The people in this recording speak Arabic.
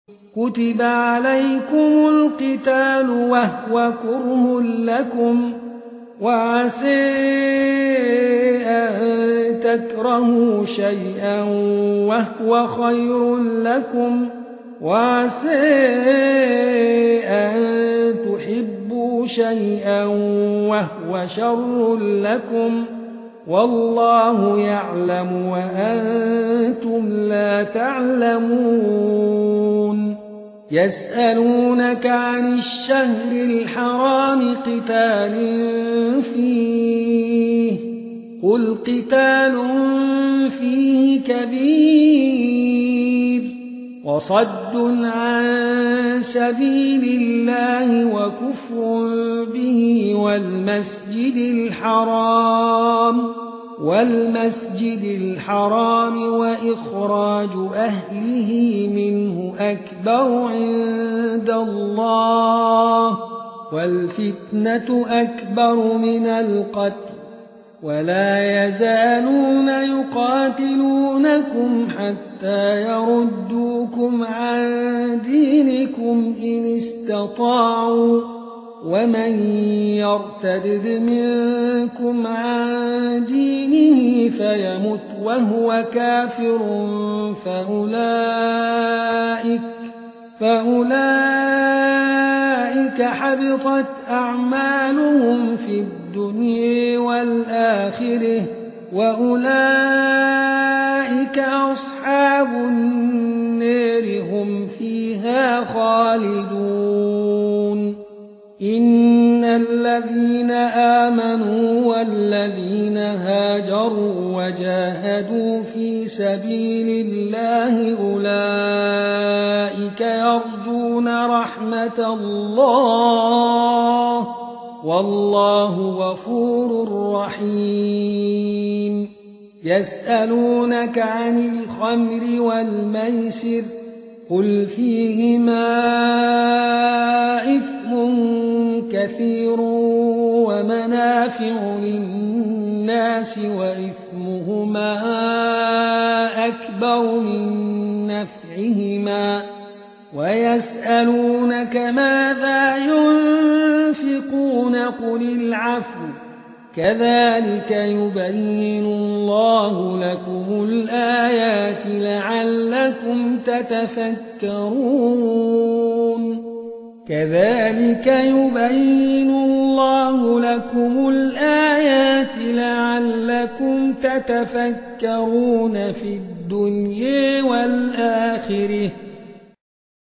كتب عليكم القتال وهو كره لكم وعسى أن تكرهوا شيئا وهو خير لكم وعسى أن تحبوا شيئا وهو شر لكم والله يعلم وأنتم لا تعلمون يسألونك عن الشهر الحرام قتال فيه قل قتال فيه كبير وصد عن سبيل الله وكفر به والمسجد الحرام وإخراج أهله منه أكبر عند الله والفتنة أكبر من القتل ولا يزالون يقاتلونكم حتى يردوكم عن دينكم إن استطاعوا ومن يرتد منكم عن دينه فيمت وهو كافر فأولئك حبطت أعمالهم في الدنيا والآخرة وأولئك أصحاب النار هم فيها خالدون إن الذين آمنوا والذين هاجروا وجاهدوا في سبيل الله أولئك يرجون رحمة الله والله غفور رحيم يسألونك عن الخمر والميسر قل فيهما إثم كثير ومنافع للناس وإثمهما أكبر من نفعهما ويسألونك ماذا ينفقون قل العفو كذلك يبين الله لكم الآيات لعلكم تتفكرون كذلك يبين الله لكم الآيات لعلكم تتفكرون في الدنيا والآخرة